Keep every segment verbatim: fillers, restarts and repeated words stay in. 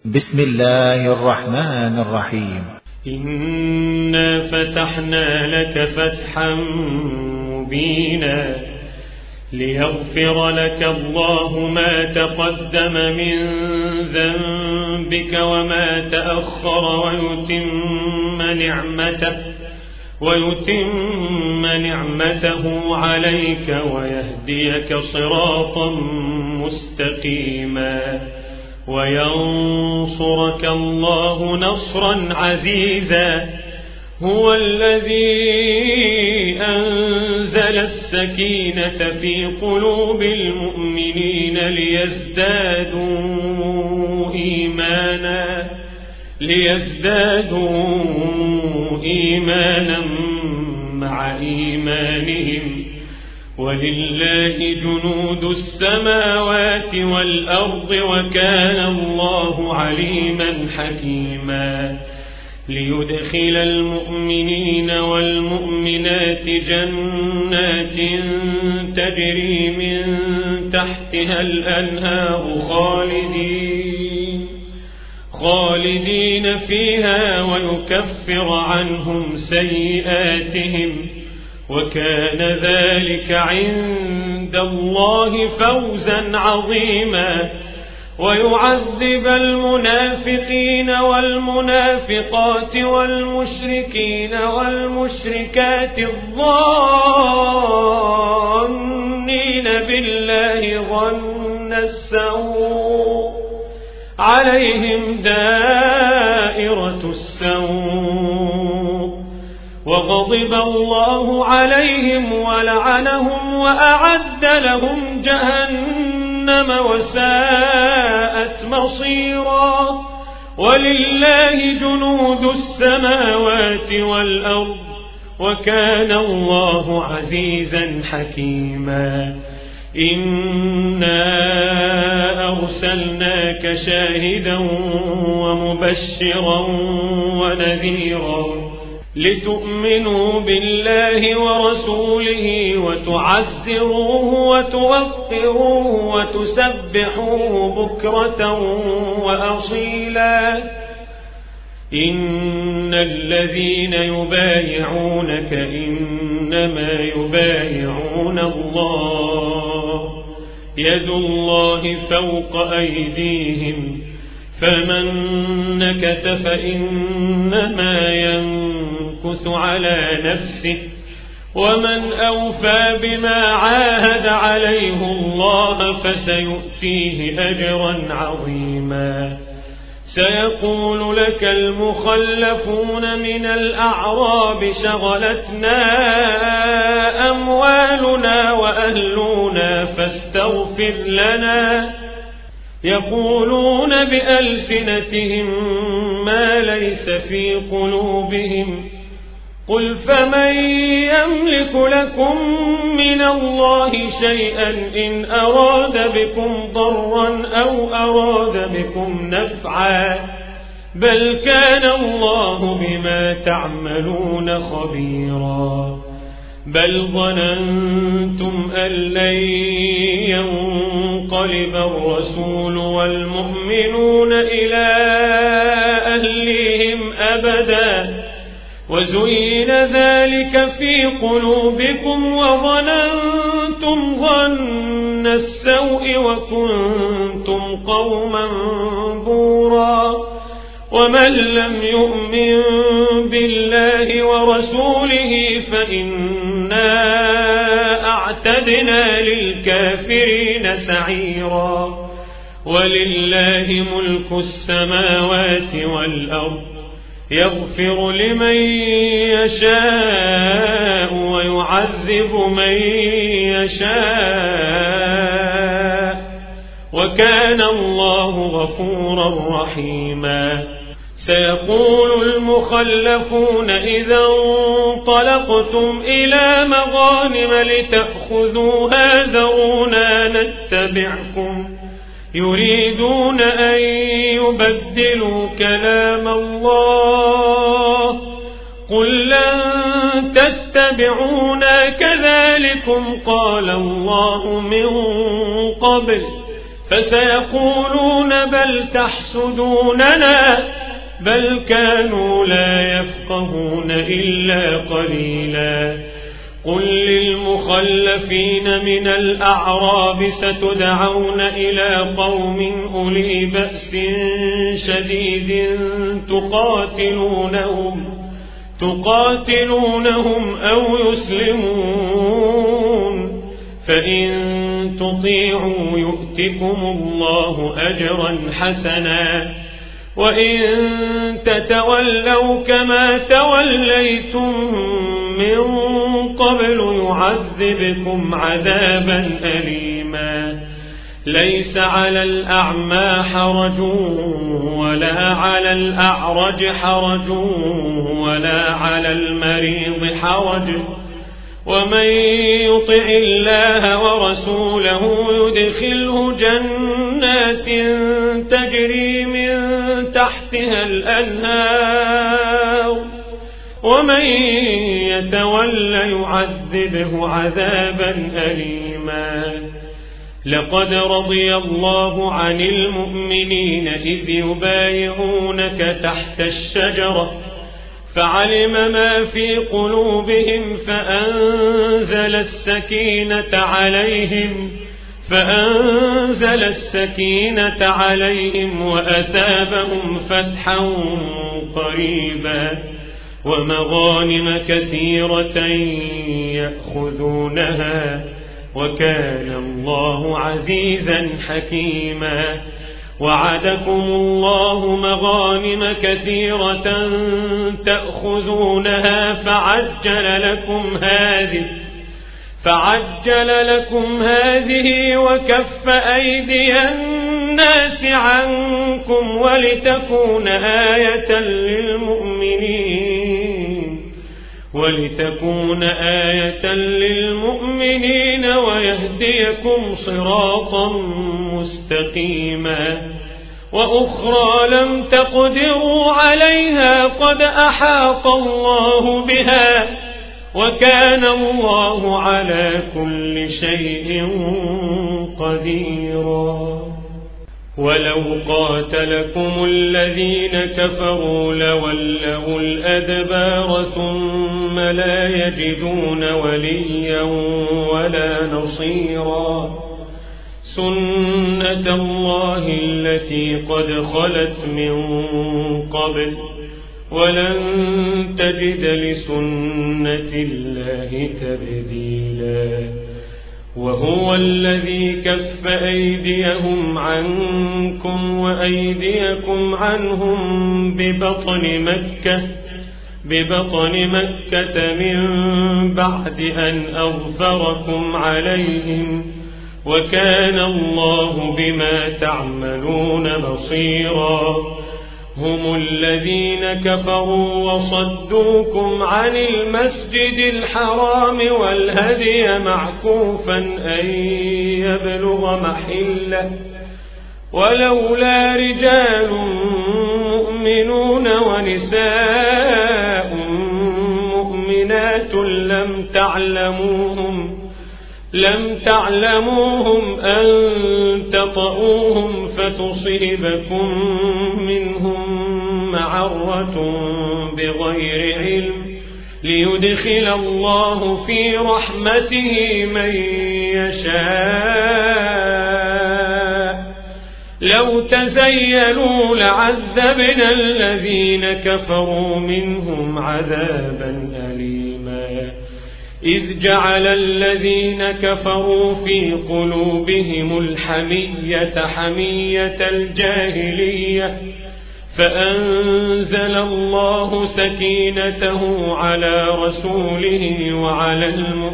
بسم الله الرحمن الرحيم. إنا فتحنا لك فتحا مبينا ليغفر لك الله ما تقدم من ذنبك وما تأخر ويتم نعمته ويتم نعمته عليك ويهديك صراطا مستقيما وينصرك الله نصرا عزيزا. هو الذي أنزل السكينة في قلوب المؤمنين ليزدادوا إيمانا ليزدادوا إيمانا مع إيمانهم ولله جنود السماوات والأرض وكان الله عليما حكيما. ليدخل المؤمنين والمؤمنات جنات تجري من تحتها الأنهار خالدين خالدين فيها ويكفر عنهم سيئاتهم وكان ذلك عند الله فوزا عظيما. ويعذب المنافقين والمنافقات والمشركين والمشركات الظانين بالله ظن السوء عليهم دائرة السوء وغضب الله عليهم ولعنهم وأعد لهم جهنم وساءت مصيرا. ولله جنود السماوات والأرض وكان الله عزيزا حكيما. إنا أرسلناك شاهدا ومبشرا ونذيرا لتؤمنوا بالله ورسوله وتعزروه وتوقروه وتسبحوه بكرة وأصيلا. إن الذين يبايعونك إنما يبايعون الله يد الله فوق أيديهم فمن نكث فإنما ينكث على نفسه ومن أوفى بما عاهد عليه الله فسيؤتيه أجرا عظيما. سيقول لك المخلفون من الأعراب شغلتنا أموالنا وأهلنا فاستغفر لنا. يقولون بألسنتهم ما ليس في قلوبهم قل فمن يملك لكم من الله شيئا إن أراد بكم ضرا أو أراد بكم نفعا بل كان الله بما تعملون خبيرا. بل ظننتم أن لن ينقلب الرسول والمؤمنون إلى أهليهم أبدا وزين ذلك في قلوبكم وظننتم ظن السوء وكنتم قوما بورا. ومن لم يؤمن بالله ورسوله فإنا أعتدنا للكافرين سعيرا. ولله ملك السماوات والأرض يغفر لمن يشاء ويعذب من يشاء وكان الله غفورا رحيما. سيقول المخلفون إذا انطلقتم إلى مغانم لتأخذوها ذرونا نتبعكم يريدون أن يبدلوا كلام الله قل لن تتبعونا كذلكم قال الله من قبل فسيقولون بل تحسدوننا بل كانوا لا يفقهون إلا قليلا. قل للمخلفين من الأعراب ستدعون إلى قوم أولي بأس شديد تقاتلونهم تقاتلونهم أو يسلمون فإن تطيعوا يؤتكم الله أجرا حسنا وإن تتولوا كما توليتم من قبل يعذبكم عذابا أليما. ليس على الأعمى حرج ولا على الأعرج حرج ولا على المريض حرج ومن يطع الله ورسوله يدخله جنات تجري من تحتها الأنهار ومن يتول يعذبه عذابا أليما. لقد رضي الله عن المؤمنين إذ يبايعونك تحت الشجرة فعلم ما في قلوبهم فأنزل السكينة عليهم فأنزل السكينة عليهم وأثابهم فتحا قريبا ومغانم كثيرة يأخذونها وكان الله عزيزا حكيما. وعدكم الله مغانم كثيرة تأخذونها فعجل لكم هذه فعجل لكم هذه وكف أيدي الناس عنكم ولتكون آية للمؤمنين ولتكون آية للمؤمنين ويهديكم صراطا مستقيما. وأخرى لم تقدروا عليها قد أحاط الله بها وكان الله على كل شيء قديرا. ولو قاتلكم الذين كفروا لولوا الأدبار ثم لا يجدون وليا ولا نصيرا. سنة الله التي قد خلت من قبل ولن تجد لسنة الله تبديلا. وهو الذي كف أيديهم عنكم وأيديكم عنهم ببطن مكة ببطن مكة من بعد أن أظفركم عليهم وكان الله بما تعملون بصيرا. هم الذين كفروا وصدوكم عن المسجد الحرام والهدي معكوفا أن يبلغ محله ولولا رجال مؤمنون ونساء مؤمنات لم تعلموهم لم تعلموهم أن تطؤوهم فتصيبكم منهم معرة بغير علم ليدخل الله في رحمته من يشاء. لو تزيلوا لعذبنا الذين كفروا منهم عذابا أليما. إذ جعل الذين كفروا في قلوبهم الحمية حمية الجاهلية فأنزل الله سكينته على رسوله وعلى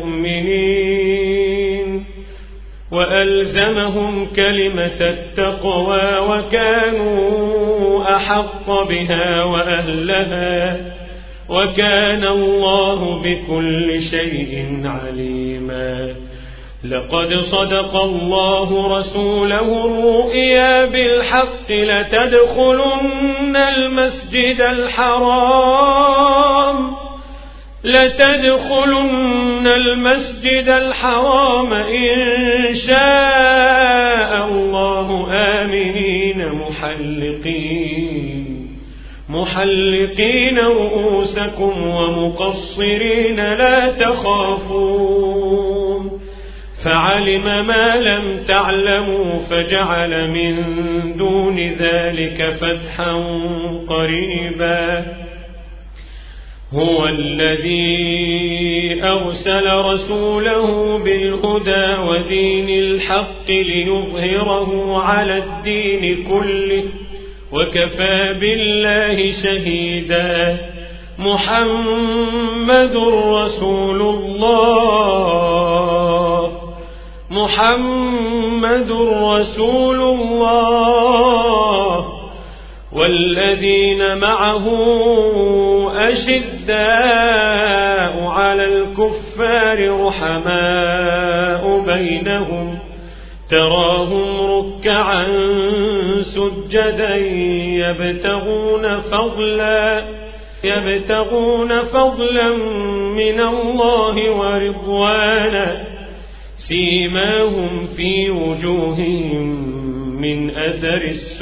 المؤمنين وألزمهم كلمة التقوى وكانوا أحق بها وأهلها وكان الله بكل شيء عليما. لقد صدق الله رسوله الرؤيا بالحق لتدخلن المسجد الحرام لتدخلن المسجد الحرام إن شاء الله آمنين محلقين محلقين رؤوسكم ومقصرين لا تخافون فعلم ما لم تعلموا فجعل من دون ذلك فتحا قريبا هو الذي أرسل رسوله بالهدى ودين الحق ليظهره على الدين كله وكفى بالله شهيدا محمد رسول الله محمد رسول الله والذين معه أشداء على الكفار رحماء بينهم تراهم ركعا سجدا يبتغون فضلا يبتغون فضلا من الله ورضوانا سيماهم في وجوههم من أثر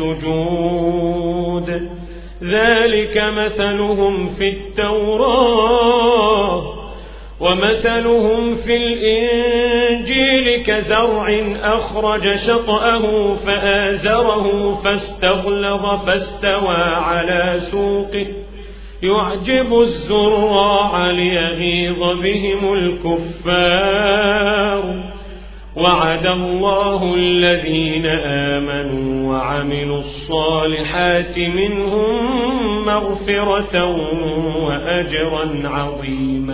السجود ذلك مثلهم في التوراة ومثلهم في الإنجيل كزرع أخرج شطأه فآزره فاستغلظ فاستوى على سوقه يعجب الزراع ليغيظ بهم الكفار وعد الله الذين آمنوا وعملوا الصالحات منهم مغفرة وأجرا عظيما.